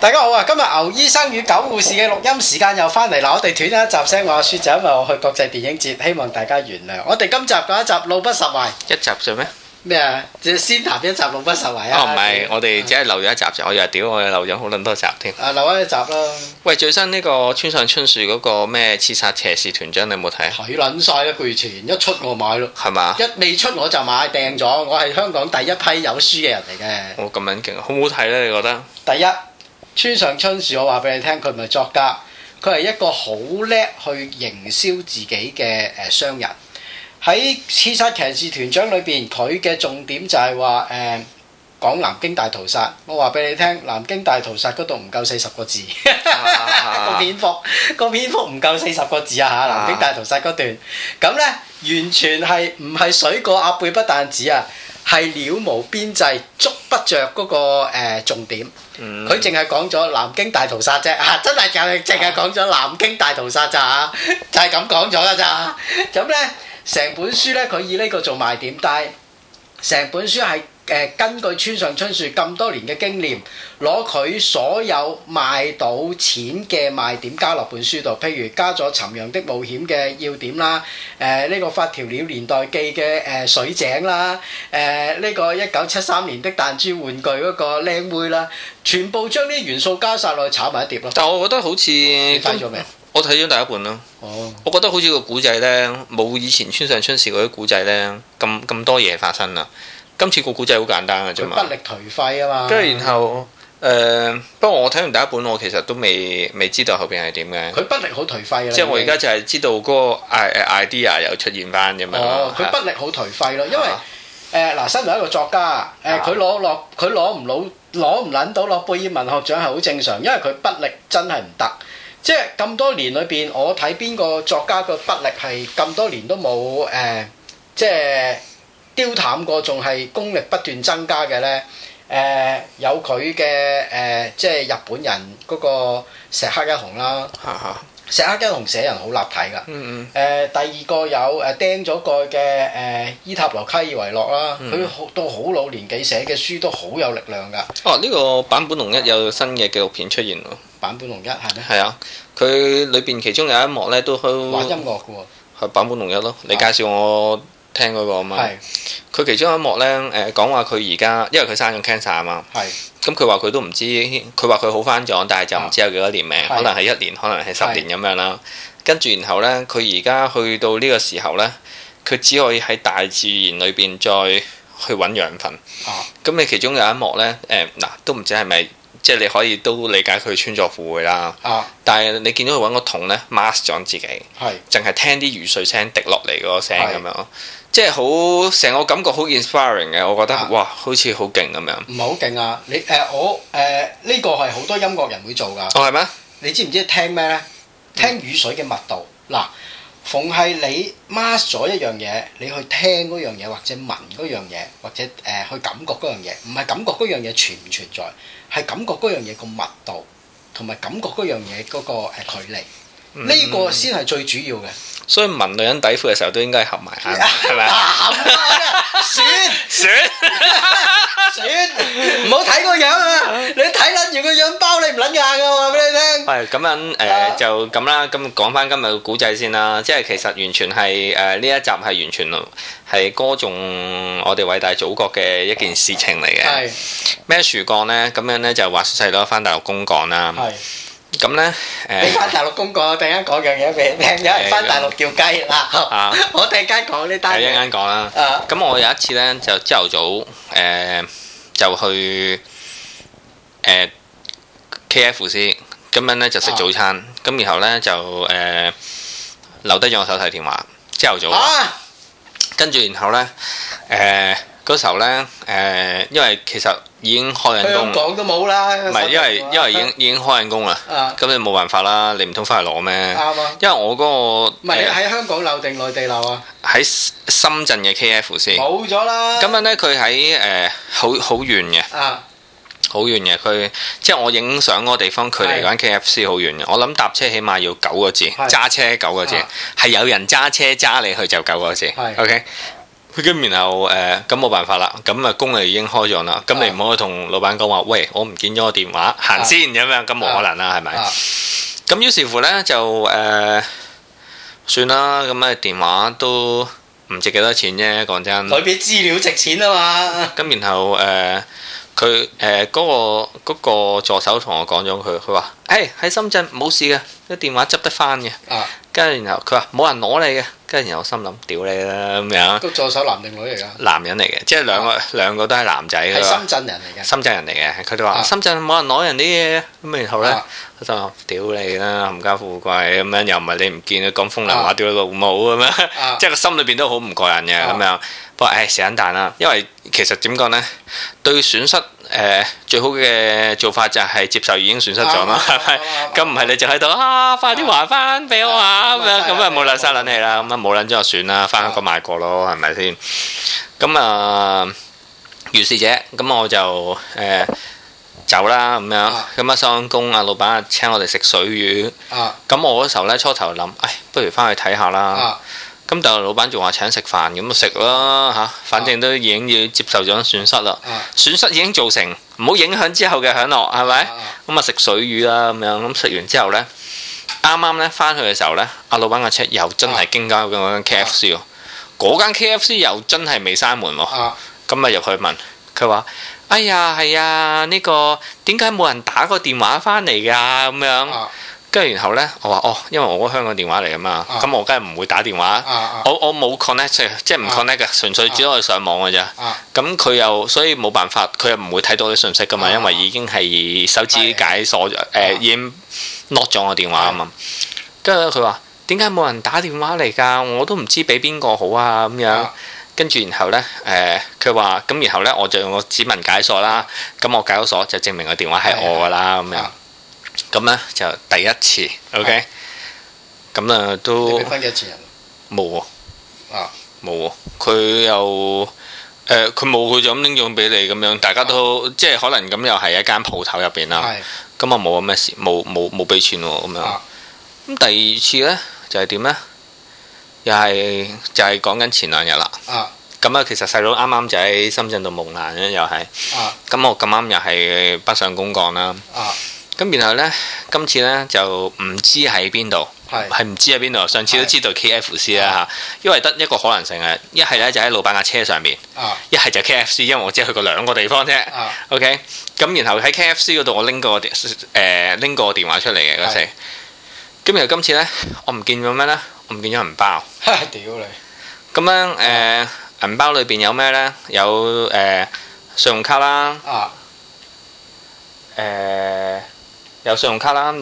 大家好啊！今日牛醫生與狗護士嘅錄音時間又翻嚟啦，我哋斷咗一集聲話説就因為我去國際電影節，希望大家原諒。我哋今集嗰一集路不拾遺， 一集啫咩？ 咩啊？先談一集路不拾遺啊！ 哦，唔係，我哋只係漏咗一集啫。我以為屌，我哋漏咗好撚多集添。 啊，留咗一集啦。 喂，最新呢個村上春樹嗰個咩刺殺騎士團長，你有冇睇？ 睇撚晒一個月前一出我買咯， 係嘛？ 一未出我就買訂咗，我係香港第一批有書嘅人嚟嘅。 我咁撚勁，好唔好睇呢？你覺得？ 第一，村上春樹，我話俾你聽，佢唔係作家，佢係一個好叻去營銷自己嘅商人。喺刺殺騎士團長裏邊，佢嘅重點就係話講南京大屠殺。我話俾你聽，南京大屠殺嗰度唔夠40個字，個篇幅唔夠40個字啊嚇！南京大屠殺嗰段，咁呢，完全係唔係水過鴨背不但止啊，係了無邊際，捉不着嗰個重點。佢淨係講咗南京大屠殺啫嚇，真係淨係講咗南京大屠殺咋嚇，就係咁講咗噶咋。咁呢，成本書呢，佢以呢個做賣點，但係成本書係根據村上春樹咁多年嘅經驗，攞佢所有賣到錢嘅賣點加落本書度，譬如加咗《尋陽的冒險》嘅要點啦，呢個《發條鳥年代記》嘅水井啦，呢個1973年的彈珠玩具嗰個靚妹啦，全部將啲元素加晒落去炒埋一碟咯。 但我覺得好似你睇咗未？ 我睇咗第一本咯。 哦， 我覺得好似個古仔呢，冇以前村上春樹嗰啲古仔呢咁多嘢發生啦。今次個古仔好簡單嘅啫嘛， 佢不力頹廢啊嘛。 跟住然後不過我睇完第一本，我其實都未知道後邊係點嘅。 佢不力好頹廢啦。 即係我而家就係知道嗰個 idea 又出現翻咁樣。 哦，佢不力好頹廢咯，因為嗱，身為一個作家，佢攞唔撚到諾貝爾文學獎係好正常，因為佢不力真係唔得。即係咁多年裏邊，我睇邊個作家個不力係咁多年都冇即係丟淡過，仲係功力不斷增加嘅呢。有佢嘅即係日本人嗰個石黑一雄啦。石黑一雄寫人好立體㗎。第二個有釘咗蓋嘅伊塔羅卡爾維諾啦，佢到好老年紀寫嘅書都好有力量㗎。 哦，呢個坂本龍一有新嘅紀錄片出現喎。 坂本龍一係咩？係啊，佢裏邊其中有一幕咧都玩音樂嘅喎。 係坂本龍一咯，你介紹我聽嗰個啊嘛。佢其中一幕咧講話佢而家因為佢生咗 cancer 啊嘛。咁佢話佢都唔知，佢話佢好翻咗，但係就唔知有幾多年命，可能係1年，可能係10年咁樣啦。跟住然後咧，佢而家去到呢個時候咧，佢只可以喺大自然裏邊再去揾養分。咁你其中有一幕咧，嗱都唔知係咪，即係你可以都理解佢穿鑿附會啦。但係你見到佢揾個桶咧 mask 咗自己，淨係聽啲雨水聲滴落嚟嗰個聲咁樣。即係好成個感覺好 inspiring 嘅，我覺得哇，好似好勁咁樣。唔係好勁啊！你我呢個係好多音樂人會做㗎。 哦，係咩？ 你知唔知聽咩呢？聽雨水嘅密度。嗱，逢係你 mask 咗一樣嘢，你去聽嗰樣嘢，或者聞嗰樣嘢，或者去感覺嗰樣嘢，唔係感覺嗰樣嘢存唔存在，係感覺嗰樣嘢個密度，同埋感覺嗰樣嘢嗰個距離，呢個先係最主要嘅。 所以聞女人底褲嘅時候都應該合埋眼，係咪啊？ 選，唔好睇個樣啊！你睇撚住個樣包你唔撚硬㗎，話俾你聽。 係咁樣就咁啦。咁講翻今日個古仔先啦。即係其實完全係呢一集係完全係歌頌我哋偉大祖國嘅一件事情嚟嘅。咩樹幹呢？咁樣呢就話細佬翻大陸公幹啦。咁咧你翻大陸公幹，我突然間講樣嘢俾你聽，有人翻大陸叫雞啦。我突然間講呢單嘢。一陣間講啦。 咁我有一次咧就朝頭早就去KFC， 咁樣咧就食早餐，咁然後咧就留低咗我手提電話。朝頭早。跟住然後咧嗰時候咧因為其實已經開緊工， 香港都冇啦。 唔係因為已經開緊工啦。咁你冇辦法啦，你唔通翻去攞咩？ 啱啊。 因為我嗰個唔係你喺香港留定內地留啊？ 喺深圳嘅 KFC。 冇咗啦。 咁樣咧，佢喺好遠嘅。好遠嘅，佢即係我影相嗰個地方，距離嗰間 KFC 好遠嘅。我諗搭車起碼要9個字，揸車9個字，係有人揸車揸你去就9個字。OK。 咁然後咁冇辦法啦，咁啊工啊已經開咗啦，咁你唔可以同老闆講話，喂，我唔見咗個電話，行先咁樣，咁冇可能啦，係咪？咁於是乎呢，就算啦，咁啊電話都唔值幾多錢啫，講真。 裏邊資料值錢啊嘛。 咁然後佢嗰個助手同我講咗佢話：喺深圳冇事嘅，啲電話執得翻嘅。跟住然後佢話冇人攞你嘅，跟住然後我心諗屌你啦咁樣。 個助手男定女嚟㗎？ 男人嚟嘅，即係兩個都係男仔。 係深圳人嚟嘅。 深圳人嚟嘅，佢哋話深圳冇人攞人啲嘢，咁然後咧，我就話屌你啦，冚家富貴咁樣，又唔係你唔見，講風涼話屌你老母咁樣，即係個心裏邊都好唔過癮嘅咁樣。不過時間彈啦，因為其實點講呢？對損失最好嘅做法就係接受已經損失咗啦，係咪？咁唔係你就喺度快啲還翻俾我啊咁樣，咁啊冇撚嘥撚氣啦，咁啊冇撚咗就算啦，翻香港買過咯，係咪先？咁啊，如是者，咁我就走啦咁樣，咁啊收緊工，阿老闆啊請我哋食水魚，咁我嗰時候呢，初頭諗，不如翻去睇下啦。咁但係老闆仲話請食飯，咁就食啦嚇，反正都已經要接受咗損失啦，損失已經造成，唔好影響之後嘅享樂，係咪？咁啊食水魚啦咁樣，咁食完之後呢，啱啱呢翻去嘅時候呢，阿老闆嘅車又真係經過嗰間 KFC 喎，嗰間 KFC 又真係未閂門喎，咁啊入去問佢話：哎呀係啊，呢個點解冇人打個電話翻嚟㗎咁樣？跟住然後呢，我話因為我香港電話嚟㗎嘛，咁我梗係唔會打電話，我冇 connect 即係唔 connect 嘅，純粹只可以上網嘅啫。咁佢又所以冇辦法，佢又唔會睇到啲信息㗎嘛，因為已經係手指解鎖咗，已經 lock 咗我電話啊嘛。跟住佢話：點解冇人打電話嚟㗎？我都唔知俾邊個好啊咁樣。跟住然後呢，佢話咁然後呢，我就用個指紋解鎖啦。咁我解咗鎖就證明個電話係我㗎啦咁樣。咁呢就第一次 ，OK，咁啊都你俾翻幾多錢人？ 冇喎，冇喎，佢又佢冇，佢就咁拎咗俾你咁樣，大家都即係可能咁又係一間鋪頭入邊啦。咁啊冇咩事，冇俾錢喎咁樣。咁第二次呢，就係點呢？又係就係講緊前2日啦。咁啊，其實細佬啱啱就喺深圳度蒙難咧，又係。咁我咁啱又係北上公幹啦。咁然後呢，今次呢就唔知喺邊度，係唔知喺邊度。上次都知道 KFC 啦嚇，因為得一個可能性嘅，一係呢就喺老闆嘅車上面，一係就 KFC，因為我只係去過2個地方啫。OK，咁然後喺 KFC 嗰度，我拎過個電話出嚟嘅嗰時。咁然後今次呢，我唔見咗咩呢？我唔見咗銀包。屌你！咁樣銀包裏邊有咩呢？有信用卡啦。有信用卡啦，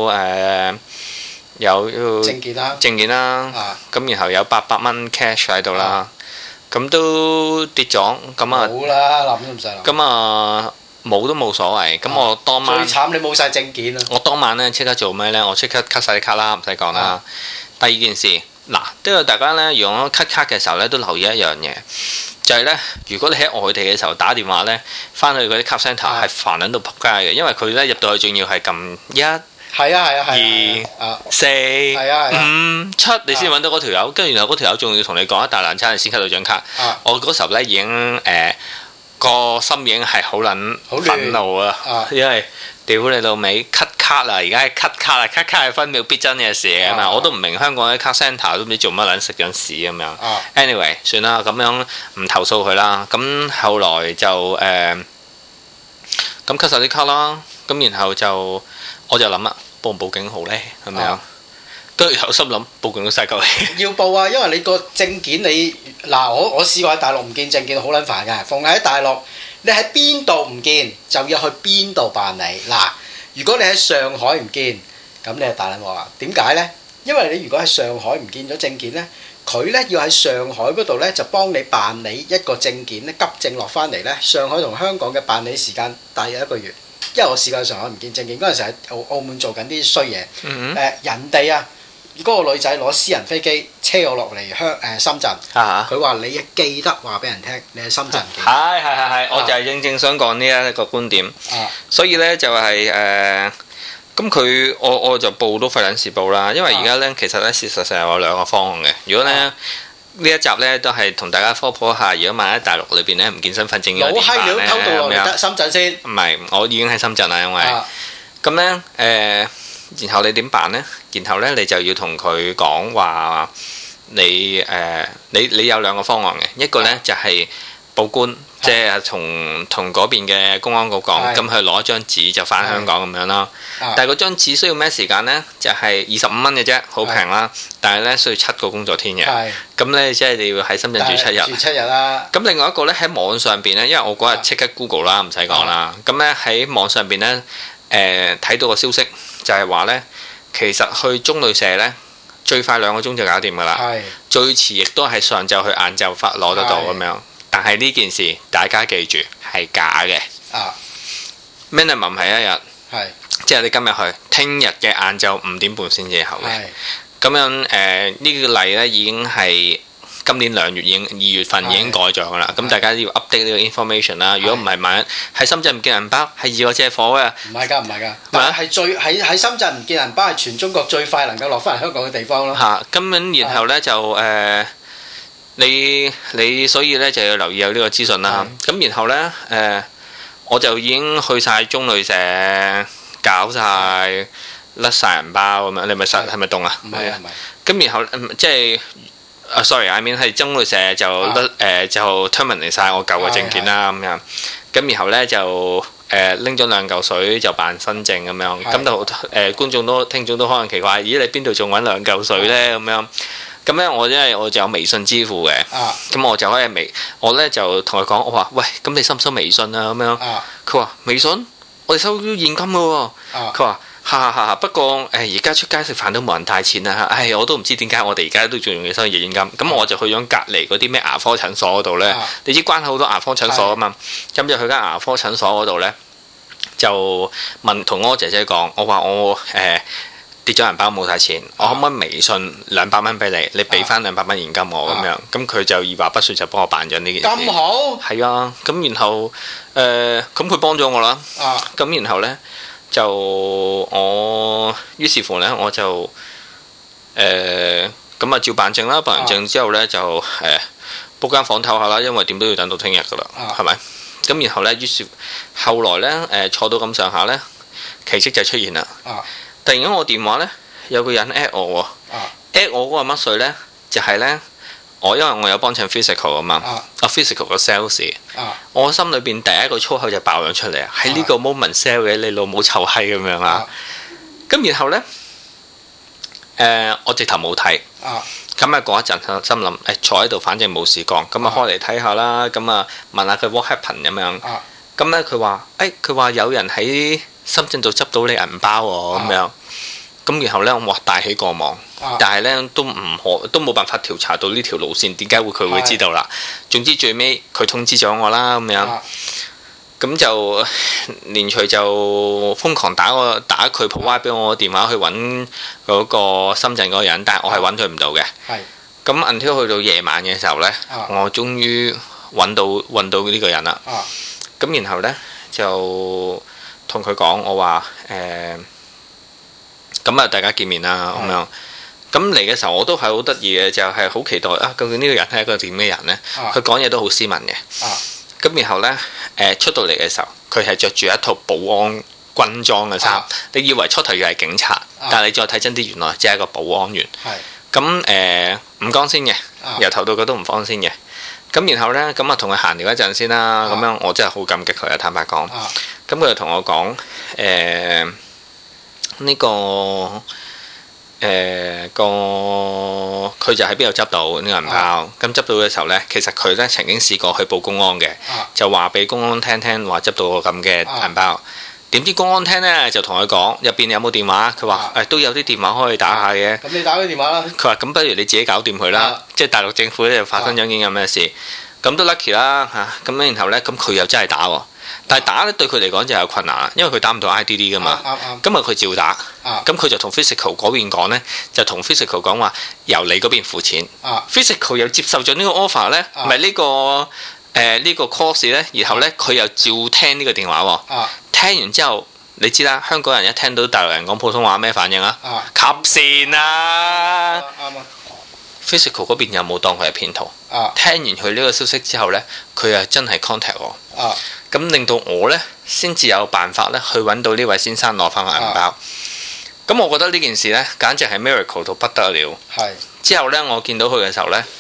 有證件啦，咁然後有800蚊 cash 喺度啦，咁都跌咗，咁啊冇啦，諗都唔使諗。咁啊冇都冇所謂，咁我當晚最慘你冇晒證件啊！我當晚咧即刻做咩咧？我即刻 cut 晒啲卡啦，唔使講啦。第二件事，嗱，都有大家咧用 cut 卡嘅時候咧都留意一樣嘢。就係咧，如果你喺外地嘅時候打電話咧，翻去嗰啲 call centre 係煩撚到仆街嘅，因為佢咧入到去仲要係撳1、2、4、5、7，你先揾到嗰條友，跟住然後嗰條友仲要同你講一大爛餐，你先 cut 到張卡。我嗰時候咧已經個心已經係好撚憤怒啊，因為屌你老味 cut 卡啦，而家係 cut 卡啦，cut 卡係分秒必爭嘅事啊嘛，我都唔明香港啲 call centre 都唔知做乜撚食緊屎咁樣。anyway， 算啦，咁樣唔投訴佢啦。咁後來就咁 cut 晒啲卡啦，咁然後就我就諗啦，報唔報警好咧？係咪啊？都有心諗報警都嘥鳩氣。要報啊，因為你個證件你嗱，我試過喺大陸唔見證件好撚煩㗎，逢喺大陸。你喺邊度唔見就要去邊度辦理嗱。如果你喺上海唔見，咁你係大撚鑊啦。點解呢？因為你如果喺上海唔見咗證件呢，佢呢要喺上海嗰度呢就幫你辦理一個證件呢，急症落翻嚟呢。上海同香港嘅辦理時間大約1個月。因為我試過喺上海唔見證件嗰陣時喺澳門做緊啲衰嘢，人哋啊。嗰個女仔攞私人飛機車我落嚟深圳，佢話你記得話俾人聽，你係深圳嘅。係，我就係正想講呢一個觀點。所以呢，就係咁佢我就報都費撚事報啦，因為而家呢，其實呢，事實上有2個方案嘅。如果呢， 呢一集咧都係同大家科普一下，如果萬一大陸裏邊咧唔見身份證老閪料偷渡落嚟得深圳先？ 唔係，我已經喺深圳啦，因為咁咧然後你點辦咧？然後咧你就要同佢講話，你有兩個方案嘅，一個咧就係報官。即係同嗰邊嘅公安局講，咁佢攞一張紙就翻香港咁樣啦。但係嗰張紙需要咩時間呢？就係25蚊嘅啫，好平啦。但係呢，需要7個工作天嘅。咁呢，即係你要喺深圳住7日。 住7日啦。咁另外一個呢，喺網上邊呢，因為我嗰日即刻 Google 啦，唔使講啦。咁呢，喺網上邊呢，睇到個消息就係話呢，其實去中旅社呢，最快2個鐘就搞掂㗎啦。最遲亦都係上晝去晏晝攞得到咁樣。但係呢件事，大家記住係假嘅。minimum 係1日，即係你今日去，聽日嘅晏晝5點半先至有嘅。咁樣呢個例呢已經係今年2月份已經改咗㗎啦。咁大家要 update 呢個 information 啦。如果唔係，萬一喺深圳唔見銀包，係易過借火嘅。唔係㗎，但係喺深圳唔見銀包係全中國最快能夠落翻嚟香港嘅地方咯。 咁樣然後呢就你所以咧就要留意有呢個資訊啦。咁然後咧我就已經去晒中旅社，搞晒甩晒銀包咁樣。你咪係咪凍啊？ 唔係。 咁然後即係sorry，I mean 係中旅社就就 terminate 晒我舊嘅證件啦咁樣。咁然後咧就拎咗2嚿水就辦新證咁樣。咁就觀眾聽眾都可能奇怪，咦你邊度仲揾2嚿水咧咁樣？咁咧，我就有微信支付嘅，咁我就可以我咧就同佢講，我話喂，咁你收唔收微信啊？咁樣，佢話微信，我哋收現金嘅喎，佢話哈，不過而家出街食飯都冇人帶錢啊，我都唔知點解我哋而家都仲要收現金，咁我就去咗隔離嗰啲咩牙科診所嗰度咧，你知關口好多牙科診所啊嘛，咁就去間牙科診所嗰度咧，就同我姐姐講，我話我跌咗銀包冇晒錢，我可唔可以微信200蚊俾你？你俾翻200蚊現金我咁樣，咁佢就二話不說就幫我辦咗呢件事。 咁好？ 係啊，咁然後咁佢幫咗我啦。咁然後呢，於是乎呢，我就咁照辦證啦，辦完證之後呢，就book間房唞下啦，因為點都要等到聽日噶啦，係咪？咁然後呢，於是後來呢，坐到咁上下呢，奇蹟就出現啦。突然間我電話呢，有個人 at 我喎，at 我嗰個乜水呢？就係呢，因為我有幫襯 physical 啊嘛，physical 個 sales，我心裏邊第一個粗口就爆咗出嚟啊！喺呢個 moment sell 嘅你老母臭閪咁樣啊！咁然後呢，我直頭冇睇，咁過一陣心諗坐喺度，反正冇事講，咁開嚟睇下啦，咁問下佢 what happened 咁樣，咁呢，佢話有人喺深圳度執到你銀包喎咁樣，咁然後呢，我大喜過望，但係呢，都冇辦法調查到呢條路線點解佢會知道啦。總之最尾佢通知咗我啦咁樣，咁就連隨就瘋狂打佢 provide 俾我個電話去揾嗰個深圳嗰個人，但係我係揾佢唔到嘅。咁 until 去到夜晚嘅時候呢，我終於揾到呢個人啦。咁然後呢，就同佢講，我話咁大家見面啦咁樣。咁嚟嘅時候我都係好得意嘅，就係好期待究竟呢個人係一個點嘅人呢？佢講嘢都好斯文嘅。咁然後呢，出到嚟嘅時候，佢係着住一套保安軍裝嘅衫。你以為出頭要係警察，但係你再睇真啲，原來只係一個保安員。咁唔光鮮嘅，由頭到腳都唔光鮮嘅。咁然後呢，咁同佢閒聊一陣先啦。咁樣我真係好感激佢啊！坦白講，咁佢就同我講呢個佢就喺邊度執到呢個銀包？咁執到嘅時候呢，其實佢呢曾經試過去報公安嘅，就話俾公安聽話執到個咁嘅銀包。點知公安聽呢，就同佢講入邊有冇電話？佢話都有啲電話可以打下嘅。咁你打佢電話啦。佢話咁不如你自己搞掂佢啦。即係大陸政府咧就發生咗件咁嘅事，咁都 lucky 啦嚇。咁然後呢，咁佢又真係打喎。但係打呢對佢嚟講就有困難啦，因為佢打唔到 IDD 噶嘛。今日佢照打，咁佢就同 physical 嗰邊講呢，就同 physical 講話由你嗰邊付錢。physical 又接受咗呢個 offer 呢，唔係呢個 course 呢，然後呢，佢又照聽呢個電話喎。聽完之後，你知啦，香港人一聽到大陸人講普通話咩反應啊？吸線啊！ physical 嗰邊有冇當佢係騙徒？聽完佢呢個消息之後呢，佢又真係 contact 我。咁令到我呢，先至有辦法呢去揾到呢位先生攞翻個銀包。咁我覺得呢件事呢，簡直係 miracle 到不得了。之後呢，我見到佢嘅時候呢，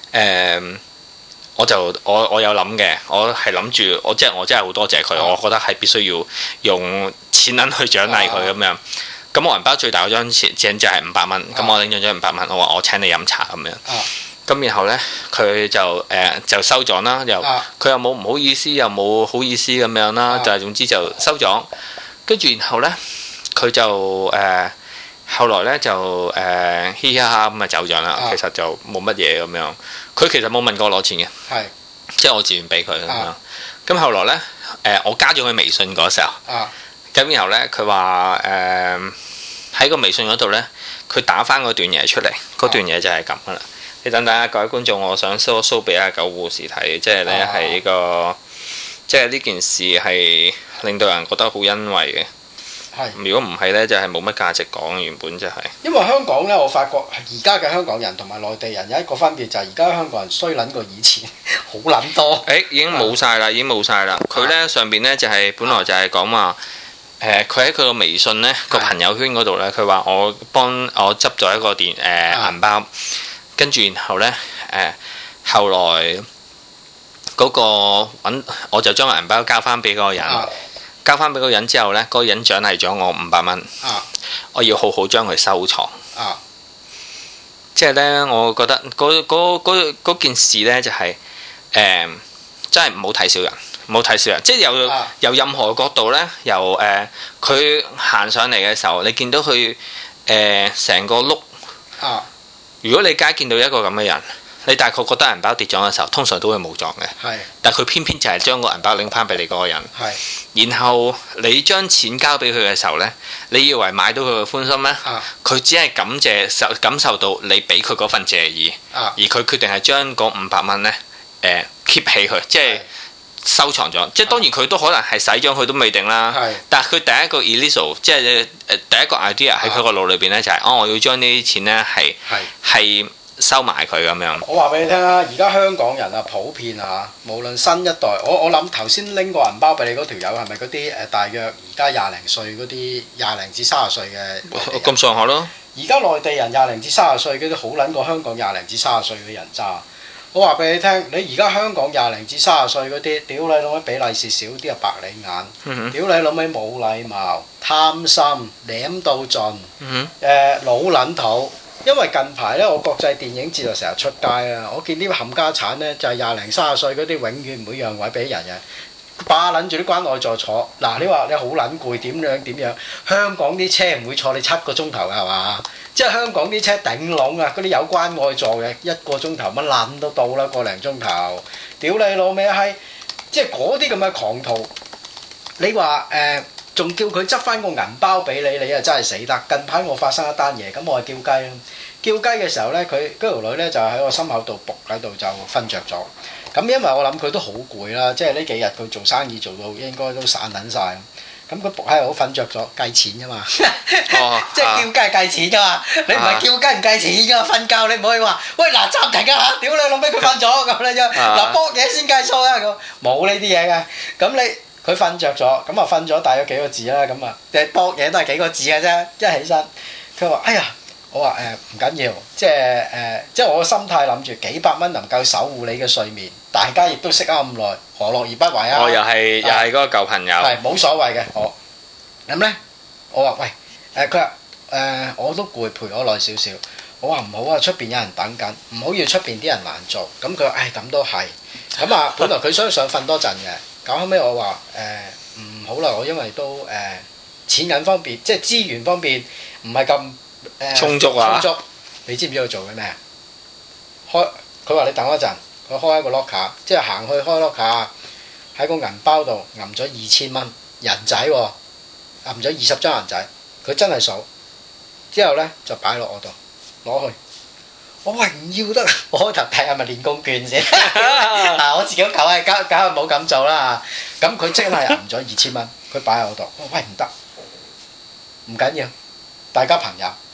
我有諗嘅，我係諗住我真係好多謝佢，我覺得係必須要用錢銀去獎勵佢咁樣。咁我銀包最大嗰張錢就係500蚊，咁我拎咗張500蚊，我話我請你飲茶咁樣。咁然後呢，佢就收咗啦，佢又冇唔好意思，又冇好意思咁樣啦，就係總之就收咗。跟住然後呢，佢就後來呢，就嘻嘻哈哈咁啊走咗啦。其實就冇乜嘢咁樣。佢其實冇問過我攞錢嘅，即係我自願俾佢咁樣。咁後來呢，我加咗佢微信嗰時候。咁然後呢，佢話喺個微信嗰度呢，佢打翻嗰段嘢出嚟，嗰段嘢就係咁噶啦。你等等啊，各位觀眾，我想 show 俾阿九護士睇，即係呢係呢個，即係呢件事係令到人覺得好欣慰嘅。如果唔係呢，就係冇乜價值講，原本就係。因為香港呢，我發覺而家嘅香港人同埋內地人有一個分別，就係而家香港人衰撚過以前好撚多。已經冇晒啦，已經冇晒啦。佢呢上邊呢，就係本來就係講話。佢喺佢個微信呢個朋友圈嗰度呢，佢話我執咗一個銀包，跟住然後呢，後來嗰個我就將個銀包交翻俾嗰個人，交翻俾嗰個人之後呢，嗰個人獎勵咗我500蚊，我要好好將佢收藏。即係呢，我覺得嗰件事呢，就係真係唔好睇小人。冇睇少人，即係由任何角度呢，由佢行上嚟嘅時候，你見到佢成個碌。如果你街見到一個咁嘅人，你大概覺得銀包跌咗嘅時候，通常都會冇撞嘅。但係佢偏偏就係將個銀包拎翻俾你嗰個人。然後你將錢交俾佢嘅時候呢，你以為買到佢嘅歡心呢？佢只係感受到你俾佢嗰份謝意，而佢決定係將嗰500蚊呢keep 起佢，即係。收藏咗，即係當然佢都可能係使咗佢都未定啦。但係佢第一個 initial， 即係第一個 idea 喺佢個腦裏邊呢，就係我要將呢啲錢呢係收埋佢咁樣。我話俾你聽啦，而家香港人啊，普遍啊，無論新一代，我諗頭先拎個銀包俾你嗰條友係咪嗰啲大約而家20零歲嗰啲20零至30歲嘅？咁上下咯。而家內地人20零至30歲嗰啲好撚過香港20零至30歲嘅人渣。我話俾你聽，你而家香港20零至30歲嗰啲，屌你老味比例是少啲啊，白你眼，屌你老味冇禮貌、貪心、舐到盡，老撚土。因為近排呢，我國際電影節就成日出街啊，我見啲冚家產呢，就係20零30歲嗰啲，永遠唔會讓位俾人嘅，霸撚住啲關愛座坐。嗱，你話你好撚攰點樣？香港啲車唔會坐你7個鐘頭㗎係嘛？即係香港啲車頂籠啊！嗰啲有關愛座嘅1個鐘頭乜撚都到啦，個零鐘頭。屌你老味閪！即係嗰啲咁嘅狂徒，你話仲叫佢執翻個銀包俾你，你啊真係死得！近排我發生一單嘢，咁我係叫雞啦。叫雞嘅時候呢，佢嗰條女呢就喺我心口度仆喺度就瞓着咗。咁因為我諗佢都好攰啦，即係呢幾日佢做生意做到應該都散撚晒。咁佢仆喺度瞓着咗，計錢㗎嘛，即係叫雞係計錢㗎嘛，你唔係叫雞唔計錢㗎，瞓覺你唔可以話，喂嗱暫停啊嚇，屌你老味佢瞓咗咁你啫，嗱搏嘢先計數啊咁，冇呢啲嘢嘅，咁佢瞓着咗，咁啊瞓咗大約幾個字啦，咁啊搏嘢都係幾個字嘅啫，一起身，佢話哎呀，我話唔緊要，即係我個心態諗住幾百蚊能夠守護你嘅睡眠，大家亦都識咗咁耐，何樂而不為啊？又係嗰個舊朋友，係冇所謂嘅，咁咧，我話喂，佢話我都攰，陪我耐少少。我話唔好啊，出邊有人等緊，唔好要出邊啲人難做。咁佢話咁都係，咁啊本來佢想瞓多陣嘅，咁後尾我話唔好啦，我因為都錢銀方面，即係資源方面唔係咁充足啊。充足，你知唔知佢做緊咩啊？佢話你等我一陣，佢開一個 locker，即係行去開 locker，喺個銀包度揞咗2000蚊人仔喎，揞咗20張人仔，佢真係數，之後呢，就擺落我度攞去。我話唔要得，我開頭睇係咪練功券先？我自己梗係冇咁做啦。咁佢真係揞咗2000蚊，佢擺喺我度。我話喂唔得，唔緊要，大家朋友。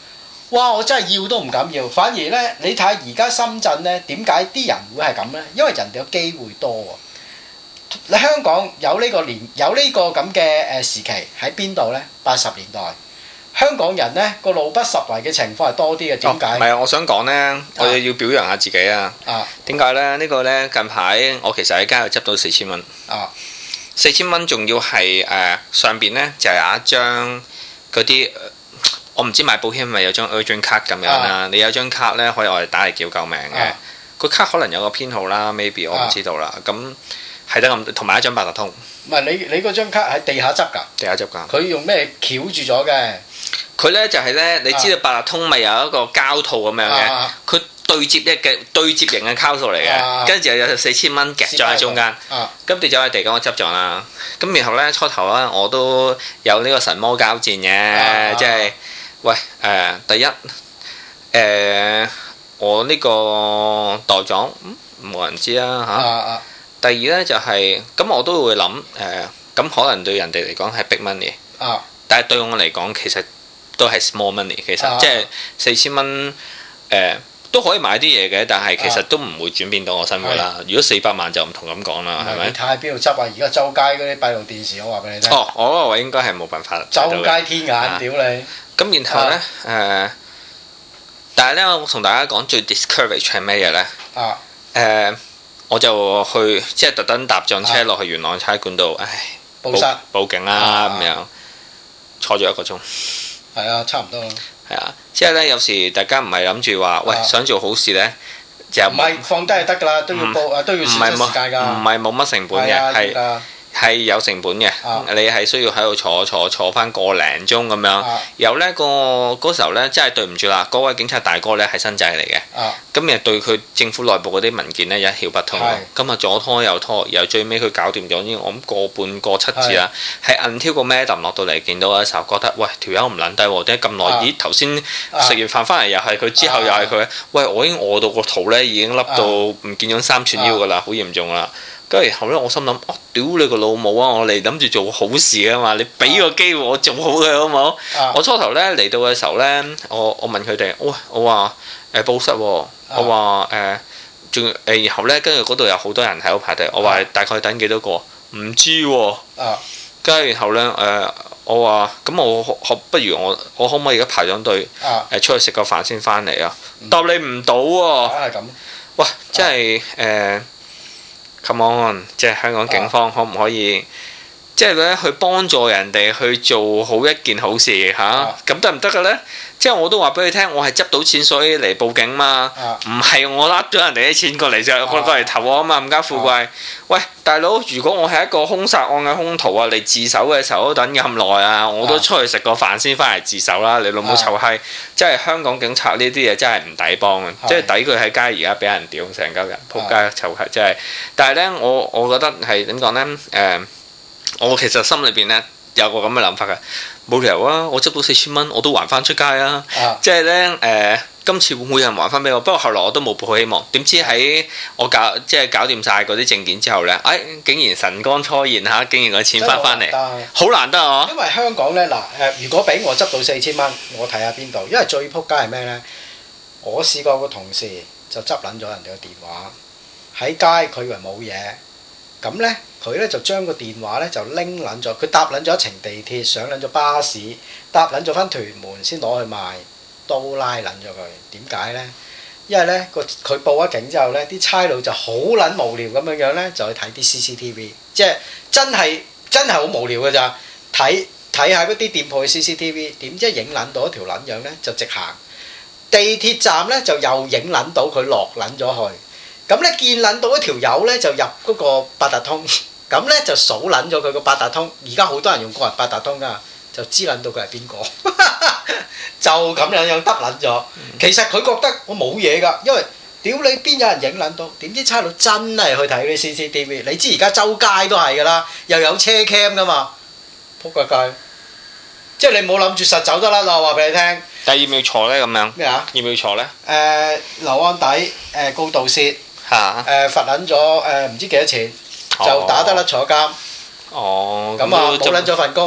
哇！我真係要都唔敢要，反而咧，你睇下而家深圳咧，點解啲人會係咁咧？因為人哋有機會多喎。你香港有呢個咁嘅時期喺邊度咧？80年代，香港人咧個路不拾遺嘅情況係多啲嘅。點解？ 唔係啊，我想講咧，我哋要表揚下自己啊。點解咧？呢個咧近排我其實喺街度執到4000蚊。4000蚊仲要係上邊咧就係有一張嗰啲。我唔知買保險咪有張 urgent 卡咁樣啦，你有張卡咧可以我哋打嚟叫救命嘅，個卡可能有個編號啦 ，maybe 我唔知道啦。咁係得咁，同埋一張八達通。唔係你嗰張卡喺地下執㗎？ 地下執㗎。 佢用咩翹住咗嘅？ 佢咧就係咧，你知道八達通咪有一個膠套咁樣嘅，佢對接型嘅膠套嚟嘅，跟住又有4000蚊夾咗喺中間，咁跌咗喺地咁我執咗啦。咁然後咧初頭咧我都有呢個神魔交戰嘅，即係。喂，第一，我呢個袋裝冇人知啊嚇。第二咧就係，咁我都會諗，咁可能對人哋嚟講係 big money，但係對我嚟講其實都係 small money，其實即係4000蚊，都可以買啲嘢嘅，但係其實都唔會轉變到我生活啦。如果400萬就唔同咁講啦，係咪？ 你睇下邊度執啊！而家周街嗰啲閉路電視，我話俾你聽。 哦，我嗰個位應該係冇辦法。 周街天眼，屌你！咁然後咧，但係咧，我同大家講最 discourage 係咩嘢咧？我就去即係特登搭上車落去元朗差館度，唉，報警啦咁樣，坐咗1個鐘。 係啊，差唔多啦。 係啊，即係咧，有時大家唔係諗住話，喂，想做好事咧，就唔係放低就得㗎啦，都要報都要選擇時間㗎。 唔係冇乜成本嘅，係有成本嘅，你係需要喺度坐翻個零鐘咁樣。有呢嗰時候呢，真係對唔住啦，嗰位警察大哥呢係新仔嚟嘅，咁又對佢政府內部嗰啲文件呢一竅不通，咁啊左拖右拖，然後最尾佢搞掂咗，我諗個半個7字啦，係until個 madam 落到嚟見到嘅時候，覺得喂條友唔撚低喎，點解咁耐？咦頭先食完飯翻嚟又係佢，之後又係佢，喂我已經餓到個肚呢，已經凹到唔見咗3寸腰㗎啦，好嚴重啦。跟住然後咧，我心諗，屌你個老母啊！我嚟諗住做好事啊嘛，你俾個機會我做好佢好冇？我初頭咧嚟到嘅時候咧，我問佢哋，喂，我話報失喎，我話仲然後咧，跟住嗰度有好多人喺度排隊，我話大概等幾多個？唔知喎。跟住然後咧我話咁我不如我可唔可以而家排咗隊出去食個飯先翻嚟啊？答你唔到喎。係咁。喂，即係Come on，即係香港警方可唔可以，即係咧去幫助人哋去做好一件好事嚇？咁得唔得嘅咧？即係我都話俾佢聽，我係執到錢所以嚟報警嘛，唔係我笠咗人哋啲錢過嚟就過嚟投我啊嘛，冚家富貴。喂，大佬，如果我係一個兇殺案嘅兇徒啊，嚟自首嘅時候都等咁耐啊，我都出去食個飯先翻嚟自首啦。你老母臭閪！即係香港警察呢啲嘢真係唔抵幫啊！即係抵佢喺街而家俾人屌成鳩人，仆街臭閪真係。但係咧，我覺得係點講咧？我其實心裏邊咧有個咁嘅諗法嘅。冇理由啊！我執到4000蚊，我都還翻出街啊！即係咧今次會唔會有人還翻俾我？不過後來我都冇抱希望。點知喺我搞掂晒嗰啲證件之後咧，竟然神光初現嚇，竟然個錢翻嚟，好難得啊！ 因為香港咧如果俾我執到4000蚊，我睇下邊度？因為最撲街係咩咧？我試過個同事就執撚咗人哋個電話喺街，佢以為冇嘢，咁咧。佢咧就將個電話咧就拎撚咗，佢搭撚咗一程地鐵，上撚咗巴士，搭撚咗翻屯門先攞去賣，都拉撚咗佢。點解咧？因為咧佢報咗警之後咧，啲差佬就好撚無聊咁樣咧，就去睇啲 CCTV，即係真係好無聊㗎咋。睇下嗰啲店鋪嘅 CCTV，點知影撚到一條撚樣咧，就直行地鐵站咧，就又影撚到佢落撚咗去。咁咧見撚到一條友咧就入嗰個八達通。咁咧就數撚咗佢個八達通，而家好多人用個人八達通㗎，就知撚到佢係邊個，就咁樣得撚咗。其實佢覺得我冇嘢㗎，因為屌你邊有人影撚到？點知差佬真係去睇啲 CCTV，你知而家周街都係㗎啦，又有車 cam 㗎嘛，仆個街！即係你冇諗住實走得啦，我話俾你聽。 但係要唔要坐咧？咁樣咩啊？ 要唔要坐咧？ 留案底，告盜竊，罰撚咗唔知幾多錢。就打得甩坐監，咁啊冇撚咗份工，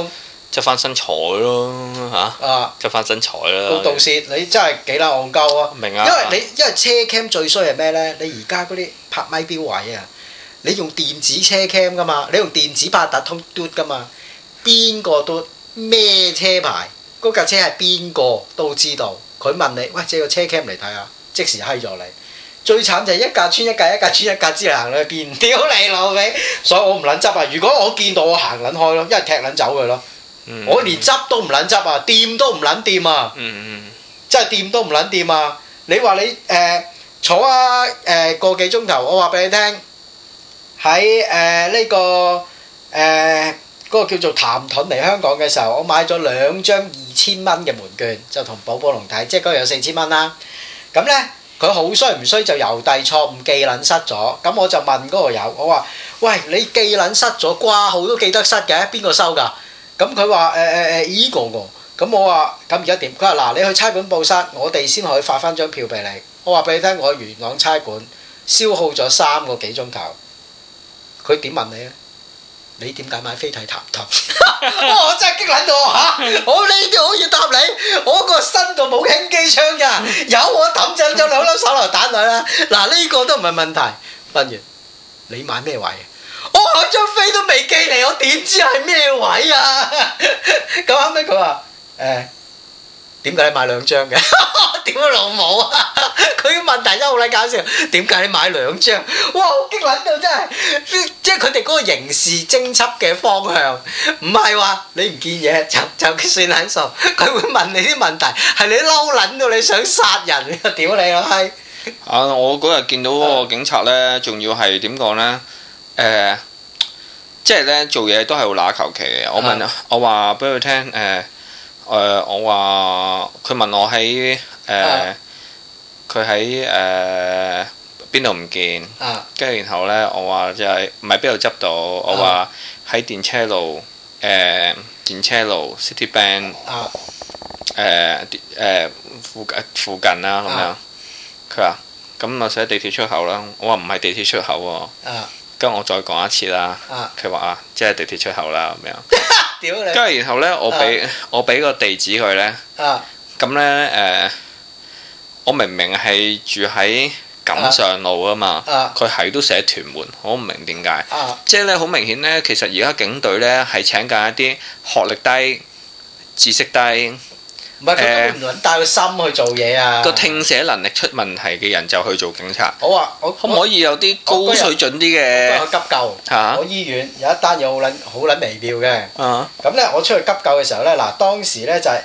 執翻身材咯嚇，執翻身材啦。 報道説你真係幾撚戇鳩啊！ 明啊！ 因為車 cam 最衰係咩咧？你而家嗰啲拍咪標位啊，你用電子車 cam 噶嘛，你用電子八達通嘟噶嘛，邊個都咩車牌，嗰架車係邊個都知道。佢問你喂，借個車 cam 嚟睇下，即時閪咗你。最慘就係一架穿一架，一架穿一架，知你行去邊？屌你老味！所以我唔撚執啊！如果我見到我行撚開咯，一係踢撚走佢咯。我連執都唔撚執啊，掂都唔撚掂啊！真係掂都唔撚掂啊！你話你坐啊個幾鐘頭，我話俾你聽，喺呢個嗰個叫做譚盾嚟香港嘅時候，我買咗2張2000蚊嘅門券，就同寶寶龍睇，即係嗰日有4000蚊啦。咁咧佢好衰唔衰就郵遞錯誤寄撚失咗，咁我就問嗰個友，我話：喂，你寄撚失咗掛號都記得失嘅，邊個收㗎？咁佢話依個喎，咁我話咁而家點？佢話嗱，你去差館報失，我哋先可以發翻張票俾你。我話俾你聽，我去元朗差館消耗咗3個幾鐘頭。佢點問你咧？你點解買飛睇譚盾？我真係激撚到我嚇！我呢啲可以答你，我個身度冇輕機槍㗎，有我抌咗2粒手榴彈落啦。嗱呢個都唔係問題。問完你買咩位？我張飛都未寄嚟，我點知係咩位啊？咁後尾佢話點解你買2張嘅？屌老母啊！佢嘅問題真係好撚搞笑。點解你買2張？哇！好激撚到真係，即係佢哋嗰個刑事偵緝嘅方向，唔係話你唔見嘢就算撚數。佢會問你啲問題，係你嬲撚到你想殺人啊！屌你老閪！ 我嗰日見到嗰個警察咧，仲要係點講咧？即係咧做嘢都係好揦求其嘅。我話俾佢聽我話佢問我喺佢喺邊度唔見，跟住然後咧我話就係唔係邊度執到？我話喺電車路City Bank 附近啦咁樣。佢話咁我寫地鐵出口啦。我話唔係地鐵出口喎。跟住我再講一次啦。佢話即係地鐵出口啦咁樣。屌你！跟住然後咧，我俾個地址佢咧。咁咧我明明係住喺錦上路啊嘛，佢係都寫屯門，我唔明點解。即係咧好明顯咧，其實而家警隊咧係請緊一啲學歷低、知識低。 唔係佢根本唔撚帶個心去做嘢啊！ 個聽寫能力出問題嘅人就去做警察。 我話可唔可以有啲高水準啲嘅？ 我去急救，我醫院有一單嘢好撚微妙嘅。咁咧我出去急救嘅時候咧，嗱當時咧就係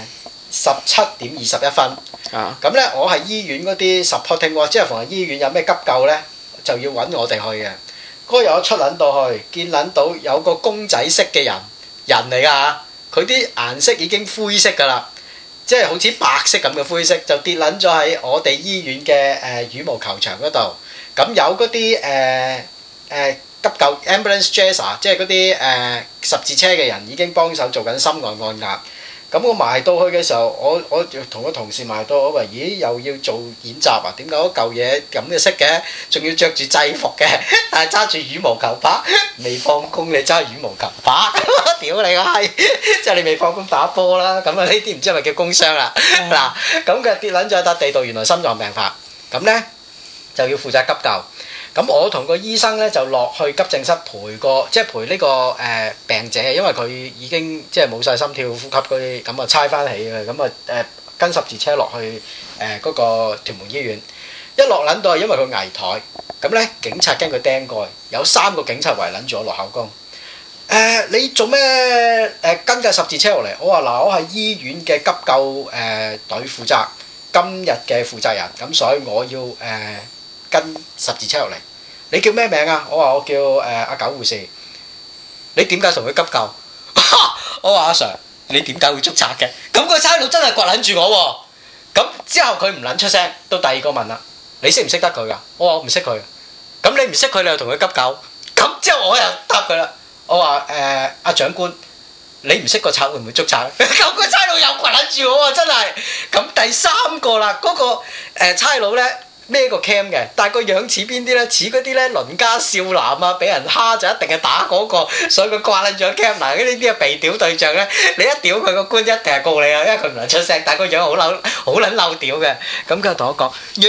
17:21。咁咧我係醫院嗰啲 supporting work，即係逢係醫院有咩急救咧，就要揾我哋去嘅。嗰日我出撚到去，見撚到有個公仔式嘅人嚟㗎，佢啲顏色已經灰色㗎啦。即係好似白色咁嘅灰色，就跌撚咗喺我哋醫院嘅羽毛球場嗰度。咁有嗰啲急救 ambulance chaser，即係嗰啲十字車嘅人已經幫手做緊心外按壓。咁我埋到去嘅時候，我同個同事埋到，我話：咦，又要做演習啊？點解嗰嚿嘢咁嘅色嘅？仲要着住制服嘅，但係揸住羽毛球拍，未放工你揸羽毛球拍，屌你個閪！即係你未放工打波啦。咁啊呢啲唔知係咪叫工傷啦？嗱，咁佢跌撚咗喺笪地度，原來心臟病發，咁咧就要負責急救。咁我同個醫生咧就落去急症室陪呢個病者，因為佢已經即係冇晒心跳、呼吸嗰啲，咁啊猜翻起嘅，咁啊跟十字車落去嗰個屯門醫院。一落撚到係因為佢危殆，咁咧警察驚佢釘蓋，有3個警察圍撚住我落口供。你做咩跟架十字車落嚟？我話嗱，我係醫院嘅急救隊負責，今日嘅負責人，咁所以我要跟十字車落嚟。你叫咩名啊？我話我叫阿九護士。你點解同佢急救？我話阿 Sir，你點解會捉賊嘅？咁個差佬真係掘撚住我喎。咁之後佢唔撚出聲，到第2個問啦，你識唔識得佢㗎？我話我唔識佢。咁你唔識佢，你又同佢急救？咁之後我又答佢啦。我話阿長官，你唔識個賊會唔會捉賊？咁個差佬又掘撚住我喎，真係。咁第3個啦，嗰個差佬咧。 孭個 cam 嘅，但係個樣似邊啲咧？似嗰啲咧鄰家少男啊，俾人蝦就一定係打嗰個，所以佢掛撚咗 cam。嗱，呢啲係被屌對象咧，你一屌佢個官一定係告你啊，因為佢唔能出聲，但係個樣好撚嬲屌嘅。咁佢就同我講：你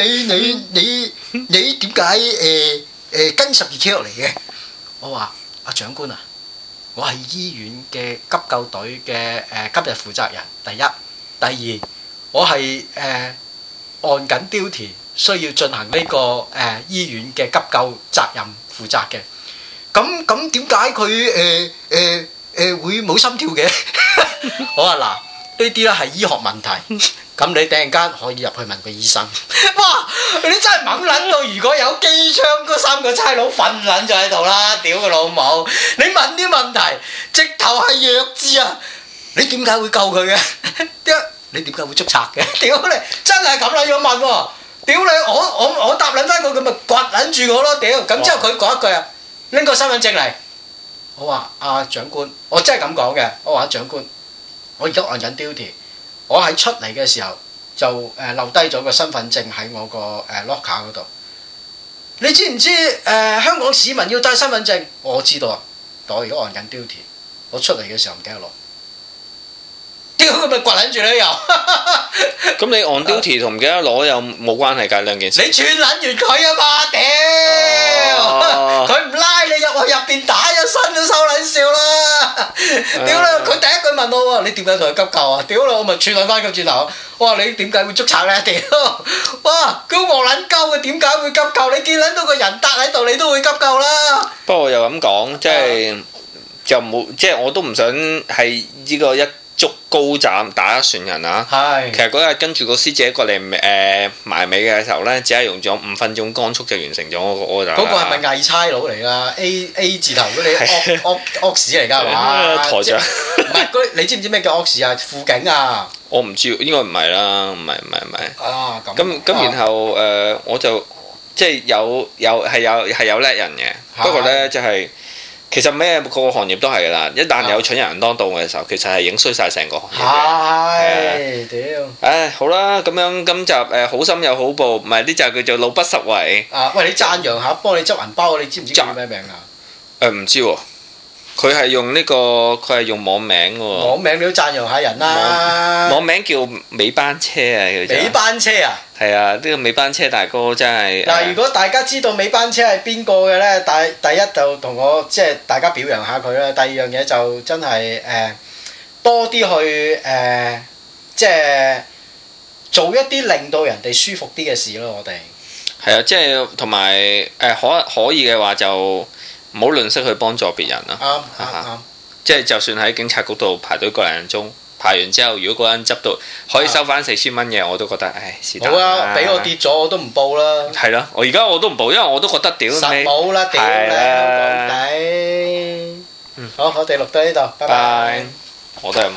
點解跟12K 嚟嘅？我話阿長官啊，我係醫院嘅急救隊嘅今日負責人。第一，第二，我係按緊 duty 需要進行呢個醫院嘅急救責任負責嘅。咁點解佢會冇心跳嘅？我話嗱，呢啲咧係醫學問題。咁你突然間可以入去問個醫生。哇！你真係猛撚到，如果有機槍嗰3個差佬瞓撚咗喺度啦！屌佢老母！你問啲問題，直頭係弱智啊！你點解會救佢嘅？你點解會捉賊嘅？屌你！真係咁撚樣問喎！屌你！我答撚翻佢，佢咪掘撚住我咯！屌！咁之後佢講一句啊，拎個身份證嚟。我話阿長官，我真係咁講嘅。我話長官，我而家按緊 duty。我喺出嚟嘅時候就留低咗個身份證喺我個locker 嗰度。你知唔知香港市民要帶身份證？我知道啊，但我而家按緊 duty， 我出嚟嘅時候唔記得攞。屌佢咪掘撚住你又？ 咁你 on duty 同唔記得攞又冇關係㗎兩件事。 你串撚完佢啊嘛，屌！佢唔拉你入去入邊打一身都收撚笑啦！屌啦！佢第一句問我喎，你點解同佢急救啊？屌啦！我咪串撚翻佢轉頭。我話你點解會捉賊咧？屌！哇！佢戇撚鳩嘅，點解會急救？你見撚到個人笪喺度，你都會急救啦。 不過又咁講，即係就冇，即係我都唔想係呢個一竹篙斬打一船人啊！ 係。其實嗰日跟住個師姐過嚟埋尾嘅時候咧，只係用咗5分鐘光速就完成咗我個 order。嗰個係咪偽差佬嚟㗎？A 字頭嗰啲惡士嚟㗎係嘛？ 台長。 唔係嗰，你知唔知咩叫惡士啊？輔警啊！ 我唔知，應該唔係啦，唔係。 啊咁然後我就即係有叻人嘅，不過咧就係。其實咩個行業都係㗎啦，一旦有蠢人當道嘅時候，其實係影衰晒成個行業嘅。 係，屌！ 唉，好啦，咁樣今集好心有好報，唔係呢集叫做老不實惠。 喂，你讚揚下，幫你執銀包，你知唔知叫咩名啊？ 唔知喎，佢係用佢係用網名喎。 網名你都讚揚下人啦。 網名叫尾班車啊，叫做。 尾班車啊！ 係啊，呢個尾班車大哥真係。 嗱，如果大家知道尾班車係邊個嘅咧，第一就同我即係大家表揚下佢啦。第二樣嘢就真係多啲去即係做一啲令到人哋舒服啲嘅事咯。我哋係啊，即係同埋可以嘅話就唔好吝嗇去幫助別人啦。 啱。 即係就算喺警察局度排隊個零鐘。排完之後，如果嗰人執到可以收翻4000蚊嘅，我都覺得唉是但。好啊， 俾我跌咗我都唔報啦。 係咯，我而家我都唔報，因為我都覺得屌你。 實冇啦，屌你香港仔。好，我哋錄到呢度，拜拜。 我都係。